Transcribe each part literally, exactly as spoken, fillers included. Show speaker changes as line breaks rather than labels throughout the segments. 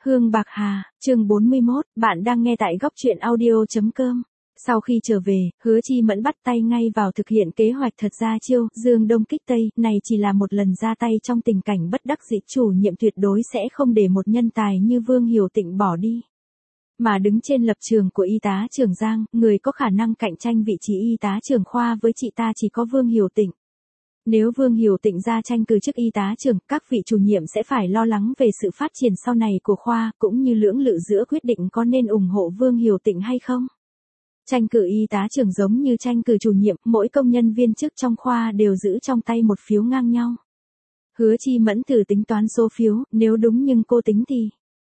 Hương Bạc Hà, chương bốn mươi mốt, bạn đang nghe tại góc truyện audio.com. Sau khi trở về, Hứa Chi Mẫn bắt tay ngay vào thực hiện kế hoạch thật ra chiêu, dương đông kích tây, này chỉ là một lần ra tay trong tình cảnh bất đắc dĩ, chủ nhiệm tuyệt đối sẽ không để một nhân tài như Vương Hiểu Tịnh bỏ đi. Mà đứng trên lập trường của y tá trưởng Giang, người có khả năng cạnh tranh vị trí y tá trưởng khoa với chị ta chỉ có Vương Hiểu Tịnh. Nếu Vương Hiểu Tịnh ra tranh cử chức y tá trưởng, các vị chủ nhiệm sẽ phải lo lắng về sự phát triển sau này của khoa, cũng như lưỡng lự giữa quyết định có nên ủng hộ Vương Hiểu Tịnh hay không. Tranh cử y tá trưởng giống như tranh cử chủ nhiệm, mỗi công nhân viên chức trong khoa đều giữ trong tay một phiếu ngang nhau. Hứa Chi Mẫn thử tính toán số phiếu, nếu đúng nhưng cô tính thì.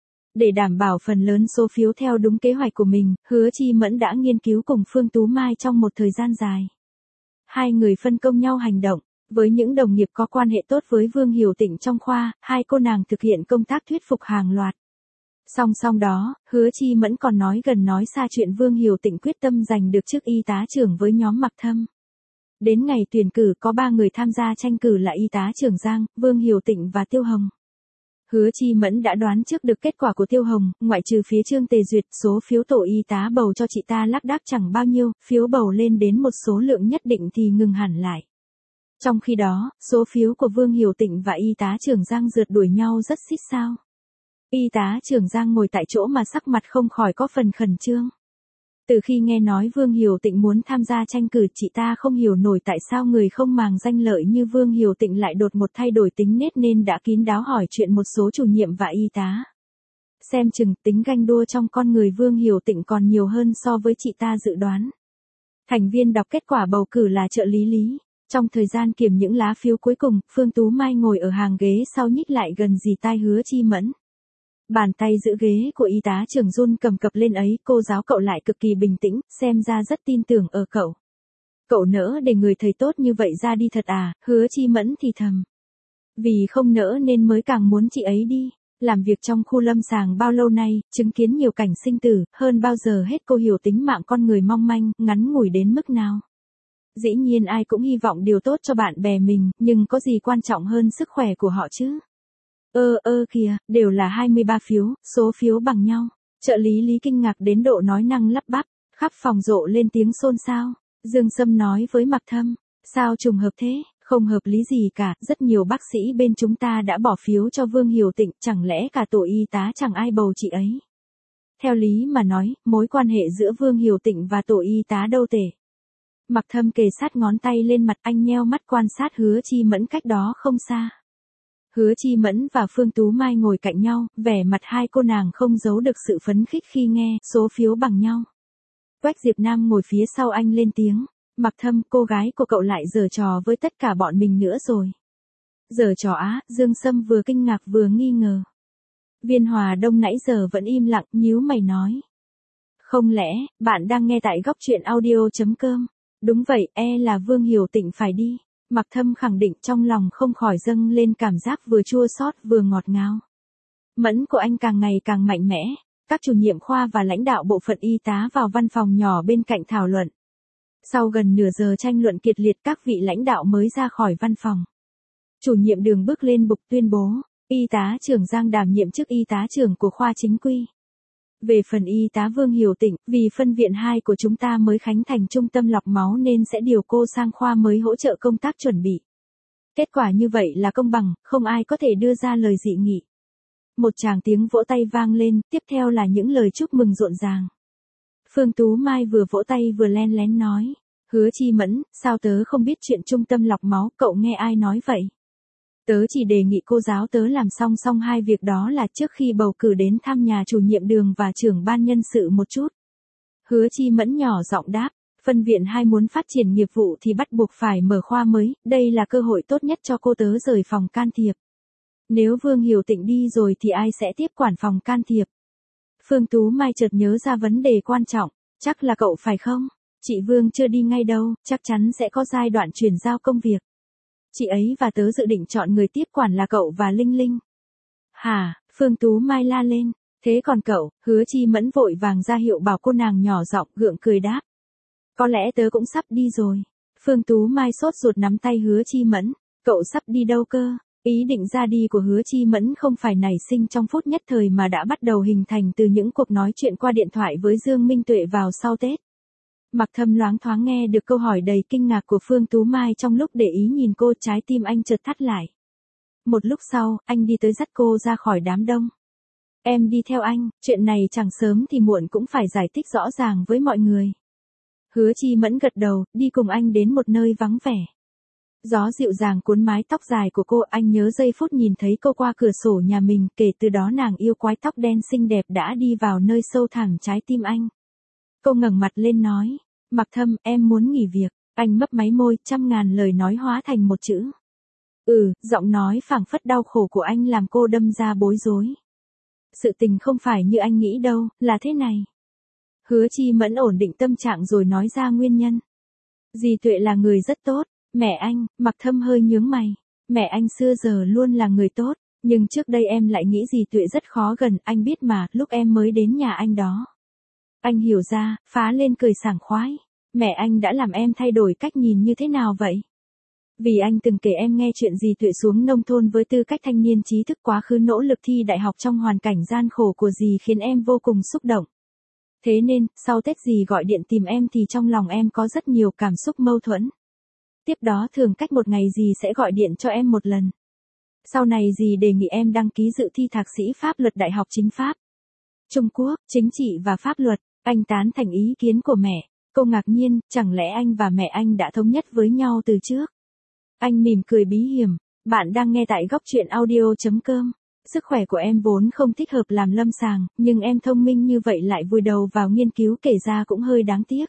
Để đảm bảo phần lớn số phiếu theo đúng kế hoạch của mình, Hứa Chi Mẫn đã nghiên cứu cùng Phương Tú Mai trong một thời gian dài. Hai người phân công nhau hành động. Với những đồng nghiệp có quan hệ tốt với Vương Hiểu Tịnh trong khoa, hai cô nàng thực hiện công tác thuyết phục hàng loạt. Song song đó, Hứa Chi Mẫn còn nói gần nói xa chuyện Vương Hiểu Tịnh quyết tâm giành được chức y tá trưởng với nhóm Mặc Thâm. Đến ngày tuyển cử có ba người tham gia tranh cử là y tá trưởng Giang, Vương Hiểu Tịnh và Tiêu Hồng. Hứa Chi Mẫn đã đoán trước được kết quả của Tiêu Hồng, ngoại trừ phía Trương Tề Duyệt, số phiếu tổ y tá bầu cho chị ta lác đác chẳng bao nhiêu, phiếu bầu lên đến một số lượng nhất định thì ngừng hẳn lại. Trong khi đó, số phiếu của Vương Hiểu Tịnh và y tá trưởng Giang rượt đuổi nhau rất xít sao. Y tá trưởng Giang ngồi tại chỗ mà sắc mặt không khỏi có phần khẩn trương. Từ khi nghe nói Vương Hiểu Tịnh muốn tham gia tranh cử, chị ta không hiểu nổi tại sao người không màng danh lợi như Vương Hiểu Tịnh lại đột một thay đổi tính nết nên đã kín đáo hỏi chuyện một số chủ nhiệm và y tá. Xem chừng tính ganh đua trong con người Vương Hiểu Tịnh còn nhiều hơn so với chị ta dự đoán. Thành viên đọc kết quả bầu cử là trợ lý Lý. Trong thời gian kiểm những lá phiếu cuối cùng, Phương Tú Mai ngồi ở hàng ghế sau nhích lại gần dì tai Hứa Chi Mẫn. Bàn tay giữ ghế của y tá trưởng run cầm cập lên ấy, cô giáo cậu lại cực kỳ bình tĩnh, xem ra rất tin tưởng ở cậu. Cậu nỡ để người thầy tốt như vậy ra đi thật à, Hứa Chi Mẫn thì thầm. Vì không nỡ nên mới càng muốn chị ấy đi. Làm việc trong khu lâm sàng bao lâu nay, chứng kiến nhiều cảnh sinh tử, hơn bao giờ hết cô hiểu tính mạng con người mong manh, ngắn ngủi đến mức nào. Dĩ nhiên ai cũng hy vọng điều tốt cho bạn bè mình, nhưng có gì quan trọng hơn sức khỏe của họ chứ? Ơ ơ kìa, đều là hai mươi ba phiếu, số phiếu bằng nhau. Trợ lý Lý kinh ngạc đến độ nói năng lắp bắp, khắp phòng rộ lên tiếng xôn xao. Dương Sâm nói với Mặc Thâm, sao trùng hợp thế, không hợp lý gì cả, rất nhiều bác sĩ bên chúng ta đã bỏ phiếu cho Vương Hiểu Tịnh, chẳng lẽ cả tổ y tá chẳng ai bầu chị ấy? Theo lý mà nói, mối quan hệ giữa Vương Hiểu Tịnh và tổ y tá đâu tệ. Mặc Thâm kề sát ngón tay lên mặt, anh nheo mắt quan sát Hứa Chi Mẫn cách đó không xa. Hứa Chi Mẫn và Phương Tú Mai ngồi cạnh nhau, vẻ mặt hai cô nàng không giấu được sự phấn khích khi nghe số phiếu bằng nhau. Quách Diệp Nam ngồi phía sau anh lên tiếng, Mặc Thâm, cô gái của cậu lại giở trò với tất cả bọn mình nữa rồi. Giở trò á, Dương Sâm vừa kinh ngạc vừa nghi ngờ. Viên Hòa Đông nãy giờ vẫn im lặng, nhíu mày nói. Không lẽ, bạn đang nghe tại góc truyện audio.com? Đúng vậy, e là Vương Hiểu Tịnh phải đi. Mặc Thâm khẳng định, trong lòng không khỏi dâng lên cảm giác vừa chua xót vừa ngọt ngào. Mẫn của anh càng ngày càng mạnh mẽ. Các chủ nhiệm khoa và lãnh đạo bộ phận y tá vào văn phòng nhỏ bên cạnh thảo luận. Sau gần nửa giờ tranh luận kiệt liệt, các vị lãnh đạo mới ra khỏi văn phòng. Chủ nhiệm Đường bước lên bục tuyên bố, y tá trưởng Giang đảm nhiệm chức y tá trưởng của khoa chính quy. Về phần y tá Vương Hiểu Tịnh, vì phân viện hai của chúng ta mới khánh thành trung tâm lọc máu nên sẽ điều cô sang khoa mới hỗ trợ công tác chuẩn bị. Kết quả như vậy là công bằng, không ai có thể đưa ra lời dị nghị. Một tràng tiếng vỗ tay vang lên, tiếp theo là những lời chúc mừng rộn ràng. Phương Tú Mai vừa vỗ tay vừa len lén nói, Hứa Chi Mẫn, sao tớ không biết chuyện trung tâm lọc máu, cậu nghe ai nói vậy? Tớ chỉ đề nghị cô giáo tớ làm song song hai việc, đó là trước khi bầu cử đến thăm nhà chủ nhiệm Đường và trưởng ban nhân sự một chút. Hứa Chi Mẫn nhỏ giọng đáp, phân viện hai muốn phát triển nghiệp vụ thì bắt buộc phải mở khoa mới, đây là cơ hội tốt nhất cho cô tớ rời phòng can thiệp. Nếu Vương Hiểu Tịnh đi rồi thì ai sẽ tiếp quản phòng can thiệp? Phương Tú Mai chợt nhớ ra vấn đề quan trọng, chắc là cậu phải không? Chị Vương chưa đi ngay đâu, chắc chắn sẽ có giai đoạn chuyển giao công việc. Chị ấy và tớ dự định chọn người tiếp quản là cậu và Linh Linh. Hả, Phương Tú Mai la lên, thế còn cậu? Hứa Chi Mẫn vội vàng ra hiệu bảo cô nàng nhỏ giọng, gượng cười đáp. Có lẽ tớ cũng sắp đi rồi. Phương Tú Mai sốt ruột nắm tay Hứa Chi Mẫn, cậu sắp đi đâu cơ? Ý định ra đi của Hứa Chi Mẫn không phải nảy sinh trong phút nhất thời mà đã bắt đầu hình thành từ những cuộc nói chuyện qua điện thoại với Dương Minh Tuệ vào sau Tết. Mặc Thâm loáng thoáng nghe được câu hỏi đầy kinh ngạc của Phương Tú Mai trong lúc để ý nhìn cô, trái tim anh chợt thắt lại. Một lúc sau, anh đi tới dắt cô ra khỏi đám đông. Em đi theo anh, chuyện này chẳng sớm thì muộn cũng phải giải thích rõ ràng với mọi người. Hứa Chi Mẫn gật đầu, đi cùng anh đến một nơi vắng vẻ. Gió dịu dàng cuốn mái tóc dài của cô, anh nhớ giây phút nhìn thấy cô qua cửa sổ nhà mình, kể từ đó nàng yêu quái tóc đen xinh đẹp đã đi vào nơi sâu thẳm trái tim anh. Cô ngẩng mặt lên nói, Mặc Thâm, em muốn nghỉ việc. Anh mấp máy môi, trăm ngàn lời nói hóa thành một chữ. Ừ, giọng nói phảng phất đau khổ của anh làm cô đâm ra bối rối. Sự tình không phải như anh nghĩ đâu, là thế này. Hứa Chi Mẫn ổn định tâm trạng rồi nói ra nguyên nhân. Dì Tuệ là người rất tốt. Mẹ anh, Mặc Thâm hơi nhướng mày. Mẹ anh xưa giờ luôn là người tốt, nhưng trước đây em lại nghĩ dì Tuệ rất khó gần, anh biết mà, lúc em mới đến nhà anh đó. Anh hiểu ra, phá lên cười sảng khoái. Mẹ anh đã làm em thay đổi cách nhìn như thế nào vậy? Vì anh từng kể em nghe chuyện dì Tuệ xuống nông thôn với tư cách thanh niên trí thức, quá khứ nỗ lực thi đại học trong hoàn cảnh gian khổ của dì khiến em vô cùng xúc động. Thế nên, sau Tết dì gọi điện tìm em thì trong lòng em có rất nhiều cảm xúc mâu thuẫn. Tiếp đó thường cách một ngày dì sẽ gọi điện cho em một lần. Sau này dì đề nghị em đăng ký dự thi thạc sĩ pháp luật Đại học Chính pháp Trung Quốc, chính trị và pháp luật. Anh tán thành ý kiến của mẹ. Cô ngạc nhiên, chẳng lẽ anh và mẹ anh đã thống nhất với nhau từ trước? Anh mỉm cười bí hiểm. Bạn đang nghe tại góc truyện audio chấm com. Sức khỏe của em vốn không thích hợp làm lâm sàng, nhưng em thông minh như vậy lại vùi đầu vào nghiên cứu, kể ra cũng hơi đáng tiếc.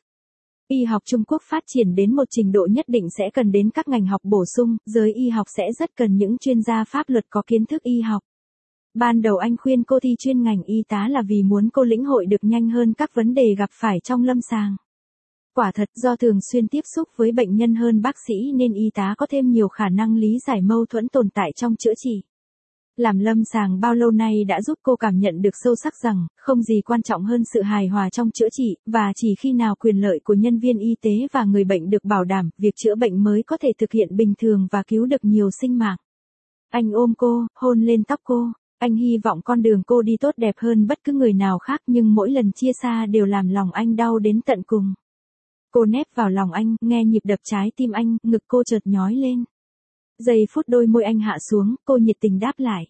Y học Trung Quốc phát triển đến một trình độ nhất định sẽ cần đến các ngành học bổ sung, giới y học sẽ rất cần những chuyên gia pháp luật có kiến thức y học. Ban đầu anh khuyên cô thi chuyên ngành y tá là vì muốn cô lĩnh hội được nhanh hơn các vấn đề gặp phải trong lâm sàng. Quả thật, do thường xuyên tiếp xúc với bệnh nhân hơn bác sĩ nên y tá có thêm nhiều khả năng lý giải mâu thuẫn tồn tại trong chữa trị. Làm lâm sàng bao lâu nay đã giúp cô cảm nhận được sâu sắc rằng, không gì quan trọng hơn sự hài hòa trong chữa trị, và chỉ khi nào quyền lợi của nhân viên y tế và người bệnh được bảo đảm, việc chữa bệnh mới có thể thực hiện bình thường và cứu được nhiều sinh mạng. Anh ôm cô, hôn lên tóc cô. Anh hy vọng con đường cô đi tốt đẹp hơn bất cứ người nào khác, nhưng mỗi lần chia xa đều làm lòng anh đau đến tận cùng. Cô nép vào lòng anh, nghe nhịp đập trái tim anh, ngực cô chợt nhói lên. Giây phút đôi môi anh hạ xuống, cô nhiệt tình đáp lại.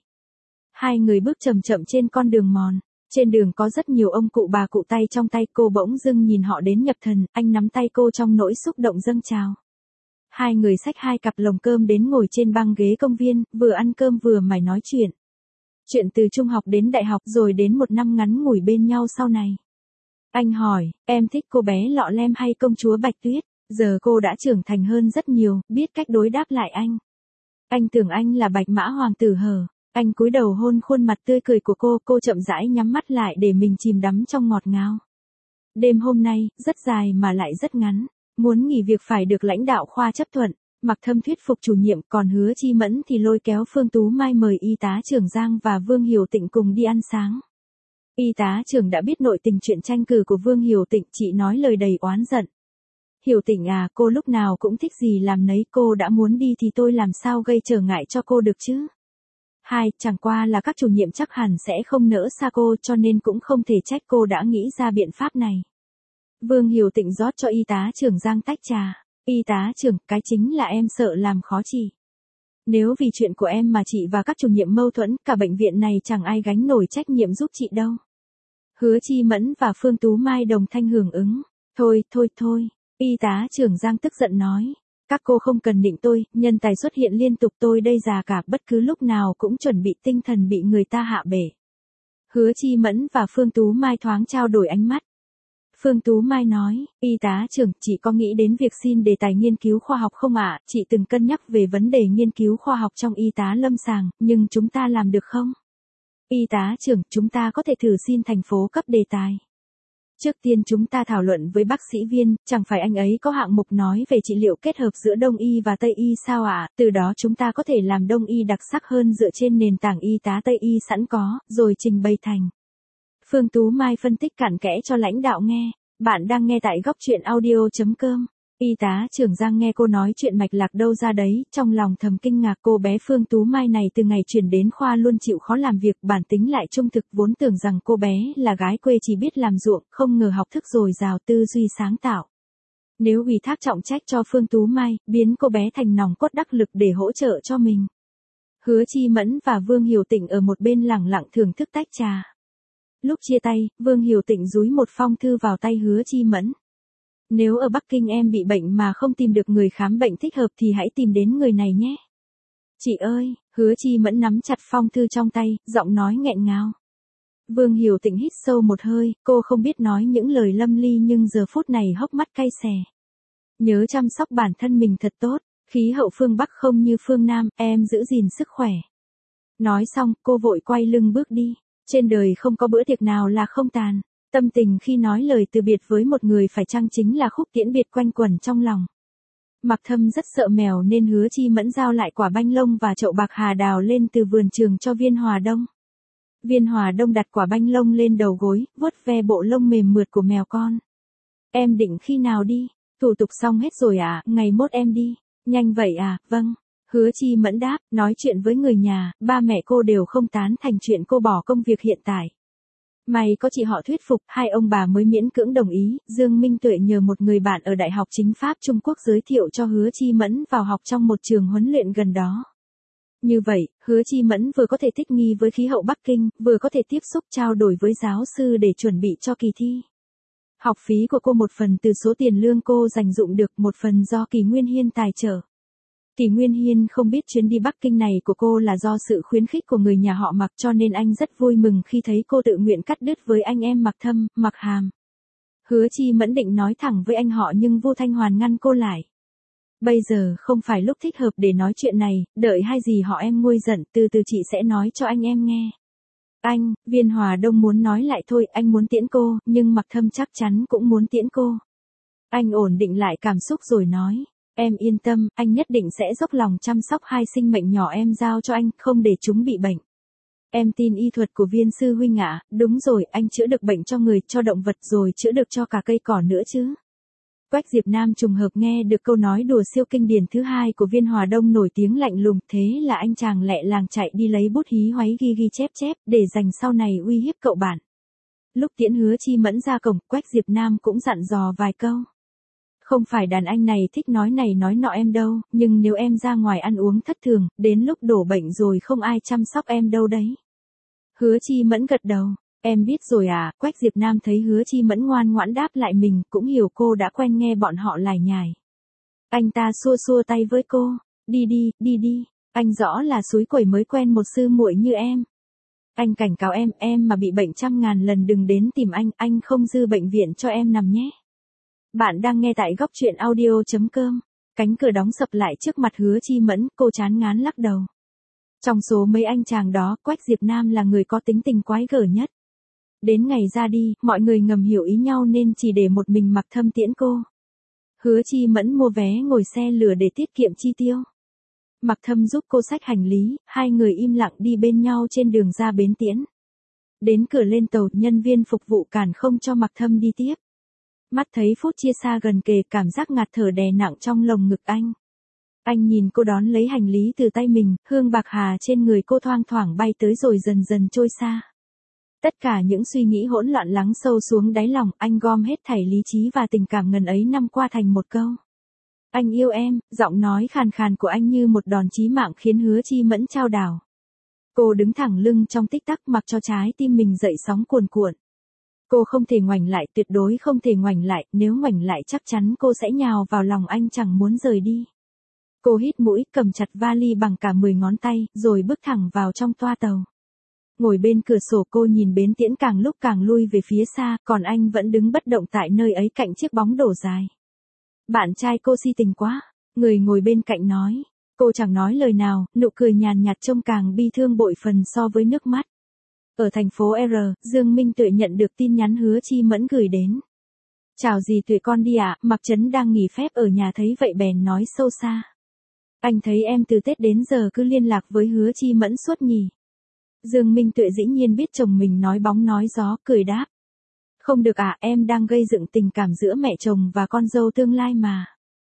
Hai người bước chậm chậm trên con đường mòn. Trên đường có rất nhiều ông cụ bà cụ tay trong tay, cô bỗng dưng nhìn họ đến nhập thần, anh nắm tay cô trong nỗi xúc động dâng trào. Hai người xách hai cặp lồng cơm đến ngồi trên băng ghế công viên, vừa ăn cơm vừa mải nói chuyện. Chuyện từ trung học đến đại học rồi đến một năm ngắn ngủi bên nhau sau này. Anh hỏi, em thích cô bé lọ lem hay công chúa Bạch Tuyết? Giờ cô đã trưởng thành hơn rất nhiều, biết cách đối đáp lại anh. Anh tưởng anh là Bạch Mã Hoàng tử hờ. Anh cúi đầu hôn khuôn mặt tươi cười của cô, cô chậm rãi nhắm mắt lại để mình chìm đắm trong ngọt ngào. Đêm hôm nay, rất dài mà lại rất ngắn. Muốn nghỉ việc phải được lãnh đạo khoa chấp thuận. Mặc Thâm thuyết phục chủ nhiệm, còn Hứa Chi Mẫn thì lôi kéo Phương Tú Mai mời y tá trưởng Giang và Vương Hiểu Tịnh cùng đi ăn sáng. Y tá trưởng đã biết nội tình chuyện tranh cử của Vương Hiểu Tịnh, chị nói lời đầy oán giận. Hiểu Tịnh à, cô lúc nào cũng thích gì làm nấy, cô đã muốn đi thì tôi làm sao gây trở ngại cho cô được chứ? Hai, chẳng qua là các chủ nhiệm chắc hẳn sẽ không nỡ xa cô, cho nên cũng không thể trách cô đã nghĩ ra biện pháp này. Vương Hiểu Tịnh rót cho y tá trưởng Giang tách trà. Y tá trưởng, cái chính là em sợ làm khó chị. Nếu vì chuyện của em mà chị và các chủ nhiệm mâu thuẫn, cả bệnh viện này chẳng ai gánh nổi trách nhiệm giúp chị đâu. Hứa Chi Mẫn và Phương Tú Mai đồng thanh hưởng ứng. Thôi, thôi, thôi. Y tá trưởng Giang tức giận nói. Các cô không cần định tôi, nhân tài xuất hiện liên tục, tôi đây già cả, bất cứ lúc nào cũng chuẩn bị tinh thần bị người ta hạ bể. Hứa Chi Mẫn và Phương Tú Mai thoáng trao đổi ánh mắt. Phương Tú Mai nói, y tá trưởng, chị có nghĩ đến việc xin đề tài nghiên cứu khoa học không ạ? À? Chị từng cân nhắc về vấn đề nghiên cứu khoa học trong y tá lâm sàng, nhưng chúng ta làm được không? Y tá trưởng, chúng ta có thể thử xin thành phố cấp đề tài. Trước tiên chúng ta thảo luận với bác sĩ Viên, chẳng phải anh ấy có hạng mục nói về trị liệu kết hợp giữa Đông y và Tây y sao ạ? À? Từ đó chúng ta có thể làm Đông y đặc sắc hơn dựa trên nền tảng y tá Tây y sẵn có, rồi trình bày thành. Phương Tú Mai phân tích cặn kẽ cho lãnh đạo nghe. Bạn đang nghe tại góc truyện audio chấm com. Y tá trưởng Giang nghe cô nói chuyện mạch lạc đâu ra đấy, trong lòng thầm kinh ngạc cô bé Phương Tú Mai này từ ngày chuyển đến khoa luôn chịu khó làm việc, bản tính lại trung thực, vốn tưởng rằng cô bé là gái quê chỉ biết làm ruộng, không ngờ học thức dồi dào, tư duy sáng tạo. Nếu ủy thác trọng trách cho Phương Tú Mai, biến cô bé thành nòng cốt đắc lực để hỗ trợ cho mình. Hứa Chi Mẫn và Vương Hiểu Tịnh ở một bên lẳng lặng thưởng thức tách trà. Lúc chia tay, Vương Hiểu Tịnh dúi một phong thư vào tay Hứa Chi Mẫn. Nếu ở Bắc Kinh em bị bệnh mà không tìm được người khám bệnh thích hợp thì hãy tìm đến người này nhé. Chị ơi, Hứa Chi Mẫn nắm chặt phong thư trong tay, giọng nói nghẹn ngào. Vương Hiểu Tịnh hít sâu một hơi, cô không biết nói những lời lâm ly nhưng giờ phút này hốc mắt cay xè. Nhớ chăm sóc bản thân mình thật tốt, khí hậu phương Bắc không như phương Nam, em giữ gìn sức khỏe. Nói xong, cô vội quay lưng bước đi. Trên đời không có bữa tiệc nào là không tàn. Tâm tình khi nói lời từ biệt với một người phải chăng chính là khúc tiễn biệt quanh quẩn trong lòng. Mạc Thâm rất sợ mèo nên Hứa Chi Mẫn giao lại quả banh lông và chậu bạc hà đào lên từ vườn trường cho Viên Hòa Đông. Viên Hòa Đông đặt quả banh lông lên đầu gối, vuốt ve bộ lông mềm mượt của mèo con. Em định khi nào đi? Thủ tục xong hết rồi à, ngày mốt em đi. Nhanh vậy à, vâng. Hứa Chi Mẫn đáp, nói chuyện với người nhà, ba mẹ cô đều không tán thành chuyện cô bỏ công việc hiện tại. May có chị họ thuyết phục, hai ông bà mới miễn cưỡng đồng ý. Dương Minh Tuệ nhờ một người bạn ở Đại học Chính pháp Trung Quốc giới thiệu cho Hứa Chi Mẫn vào học trong một trường huấn luyện gần đó. Như vậy, Hứa Chi Mẫn vừa có thể thích nghi với khí hậu Bắc Kinh, vừa có thể tiếp xúc trao đổi với giáo sư để chuẩn bị cho kỳ thi. Học phí của cô một phần từ số tiền lương cô dành dụm được, một phần do Kỳ Nguyên Hiên tài trợ. Kỳ Nguyên Hiên không biết chuyến đi Bắc Kinh này của cô là do sự khuyến khích của người nhà họ Mạc, cho nên anh rất vui mừng khi thấy cô tự nguyện cắt đứt với anh em Mạc Thâm, Mạc Hàm. Hứa Chi Mẫn định nói thẳng với anh họ nhưng Vu Thanh Hoàn ngăn cô lại. Bây giờ không phải lúc thích hợp để nói chuyện này, đợi hai dì họ em nguôi giận, từ từ chị sẽ nói cho anh em nghe. Anh, Viên Hòa Đông muốn nói lại thôi, anh muốn tiễn cô, nhưng Mạc Thâm chắc chắn cũng muốn tiễn cô. Anh ổn định lại cảm xúc rồi nói. Em yên tâm, anh nhất định sẽ dốc lòng chăm sóc hai sinh mệnh nhỏ em giao cho anh, không để chúng bị bệnh. Em tin y thuật của Viên sư huynh ạ, đúng rồi, anh chữa được bệnh cho người, cho động vật rồi chữa được cho cả cây cỏ nữa chứ. Quách Diệp Nam trùng hợp nghe được câu nói đùa siêu kinh điển thứ hai của Viên Hòa Đông nổi tiếng lạnh lùng, thế là anh chàng lẹ làng chạy đi lấy bút hí hoáy ghi ghi chép chép, để dành sau này uy hiếp cậu bạn. Lúc tiễn Hứa Chi Mẫn ra cổng, Quách Diệp Nam cũng dặn dò vài câu. Không phải đàn anh này thích nói này nói nọ em đâu, nhưng nếu em ra ngoài ăn uống thất thường, đến lúc đổ bệnh rồi không ai chăm sóc em đâu đấy. Hứa Chi Mẫn gật đầu, em biết rồi à, Quách Diệp Nam thấy Hứa Chi Mẫn ngoan ngoãn đáp lại mình, cũng hiểu cô đã quen nghe bọn họ lải nhải. Anh ta xua xua tay với cô, đi đi, đi đi, anh rõ là xúi quẩy mới quen một sư muội như em. Anh cảnh cáo em, em mà bị bệnh trăm ngàn lần đừng đến tìm anh, anh không dư bệnh viện cho em nằm nhé. Bạn đang nghe tại góc truyện audio.com. Cánh cửa đóng sập lại trước mặt Hứa Chi Mẫn, cô chán ngán lắc đầu. Trong số mấy anh chàng đó, Quách Diệp Nam là người có tính tình quái gở nhất. Đến ngày ra đi, mọi người ngầm hiểu ý nhau nên chỉ để một mình Mạc Thâm tiễn cô. Hứa Chi Mẫn mua vé ngồi xe lửa để tiết kiệm chi tiêu. Mạc Thâm giúp cô xách hành lý, hai người im lặng đi bên nhau trên đường ra bến tiễn. Đến cửa lên tàu, nhân viên phục vụ cản không cho Mạc Thâm đi tiếp. Mắt thấy phút chia xa gần kề, cảm giác ngạt thở đè nặng trong lồng ngực anh. Anh nhìn cô đón lấy hành lý từ tay mình, hương bạc hà trên người cô thoang thoảng bay tới rồi dần dần trôi xa. Tất cả những suy nghĩ hỗn loạn lắng sâu xuống đáy lòng, anh gom hết thảy lý trí và tình cảm ngần ấy năm qua thành một câu. Anh yêu em, giọng nói khàn khàn của anh như một đòn chí mạng khiến Hứa Chi Mẫn chao đảo. Cô đứng thẳng lưng trong tích tắc mặc cho trái tim mình dậy sóng cuồn cuộn. Cô không thể ngoảnh lại, tuyệt đối không thể ngoảnh lại, nếu ngoảnh lại chắc chắn cô sẽ nhào vào lòng anh chẳng muốn rời đi. Cô hít mũi, cầm chặt vali bằng cả mười ngón tay, rồi bước thẳng vào trong toa tàu. Ngồi bên cửa sổ cô nhìn bến tiễn càng lúc càng lui về phía xa, còn anh vẫn đứng bất động tại nơi ấy cạnh chiếc bóng đổ dài. Bạn trai cô si tình quá, người ngồi bên cạnh nói. Cô chẳng nói lời nào, nụ cười nhàn nhạt trông càng bi thương bội phần so với nước mắt. Ở thành phố R, Dương Minh Tuệ nhận được tin nhắn Hứa Chi Mẫn gửi đến. Chào dì Tuệ con đi ạ, à? Mạc Trấn đang nghỉ phép ở nhà thấy vậy bèn nói sâu xa. Anh thấy em từ Tết đến giờ cứ liên lạc với Hứa Chi Mẫn suốt nhỉ. Dương Minh Tuệ dĩ nhiên biết chồng mình nói bóng nói gió, cười đáp. Không được ạ, à, em đang gây dựng tình cảm giữa mẹ chồng và con dâu tương lai mà.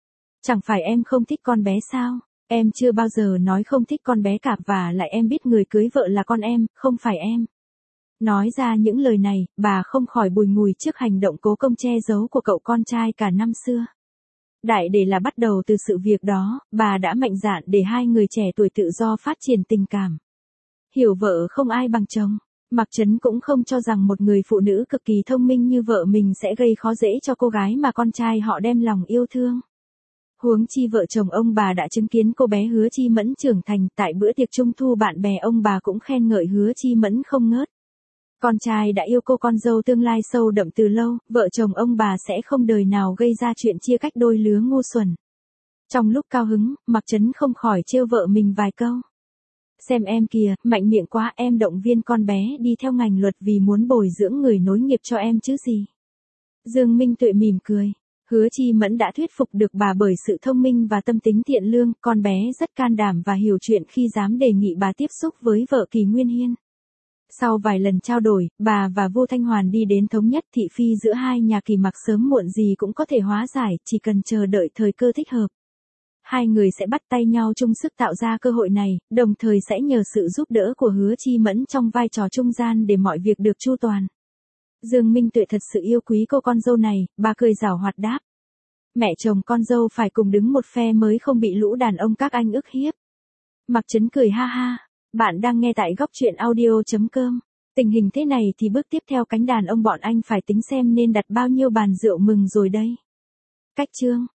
Chẳng phải em không thích con bé sao? Em chưa bao giờ nói không thích con bé cả và lại em biết người cưới vợ là con em, không phải em. Nói ra những lời này, bà không khỏi bùi ngùi trước hành động cố công che giấu của cậu con trai cả năm xưa. Đại để là bắt đầu từ sự việc đó, bà đã mạnh dạn để hai người trẻ tuổi tự do phát triển tình cảm. Hiểu vợ không ai bằng chồng. Mạc Trấn cũng không cho rằng một người phụ nữ cực kỳ thông minh như vợ mình sẽ gây khó dễ cho cô gái mà con trai họ đem lòng yêu thương. Huống chi vợ chồng ông bà đã chứng kiến cô bé Hứa Chi Mẫn trưởng thành, tại bữa tiệc trung thu bạn bè ông bà cũng khen ngợi Hứa Chi Mẫn không ngớt. Con trai đã yêu cô con dâu tương lai sâu đậm từ lâu, vợ chồng ông bà sẽ không đời nào gây ra chuyện chia cách đôi lứa ngu xuẩn. Trong lúc cao hứng, Mạc Trấn không khỏi trêu vợ mình vài câu. Xem em kìa, mạnh miệng quá, em động viên con bé đi theo ngành luật vì muốn bồi dưỡng người nối nghiệp cho em chứ gì. Dương Minh Tuệ mỉm cười. Hứa Chi Mẫn đã thuyết phục được bà bởi sự thông minh và tâm tính thiện lương, con bé rất can đảm và hiểu chuyện khi dám đề nghị bà tiếp xúc với vợ Kỳ Nguyên Hiên. Sau vài lần trao đổi, bà và Vu Thanh Hoàn đi đến thống nhất thị phi giữa hai nhà Kỳ Mạc sớm muộn gì cũng có thể hóa giải, chỉ cần chờ đợi thời cơ thích hợp. Hai người sẽ bắt tay nhau chung sức tạo ra cơ hội này, đồng thời sẽ nhờ sự giúp đỡ của Hứa Chi Mẫn trong vai trò trung gian để mọi việc được chu toàn. Dương Minh Tuệ thật sự yêu quý cô con dâu này, bà cười giảo hoạt đáp. Mẹ chồng con dâu phải cùng đứng một phe mới không bị lũ đàn ông các anh ức hiếp. Mạc Trấn cười ha ha. Bạn đang nghe tại góc truyện audio chấm com. Tình hình thế này thì bước tiếp theo cánh đàn ông bọn anh phải tính xem nên đặt bao nhiêu bàn rượu mừng rồi đây. Cách chương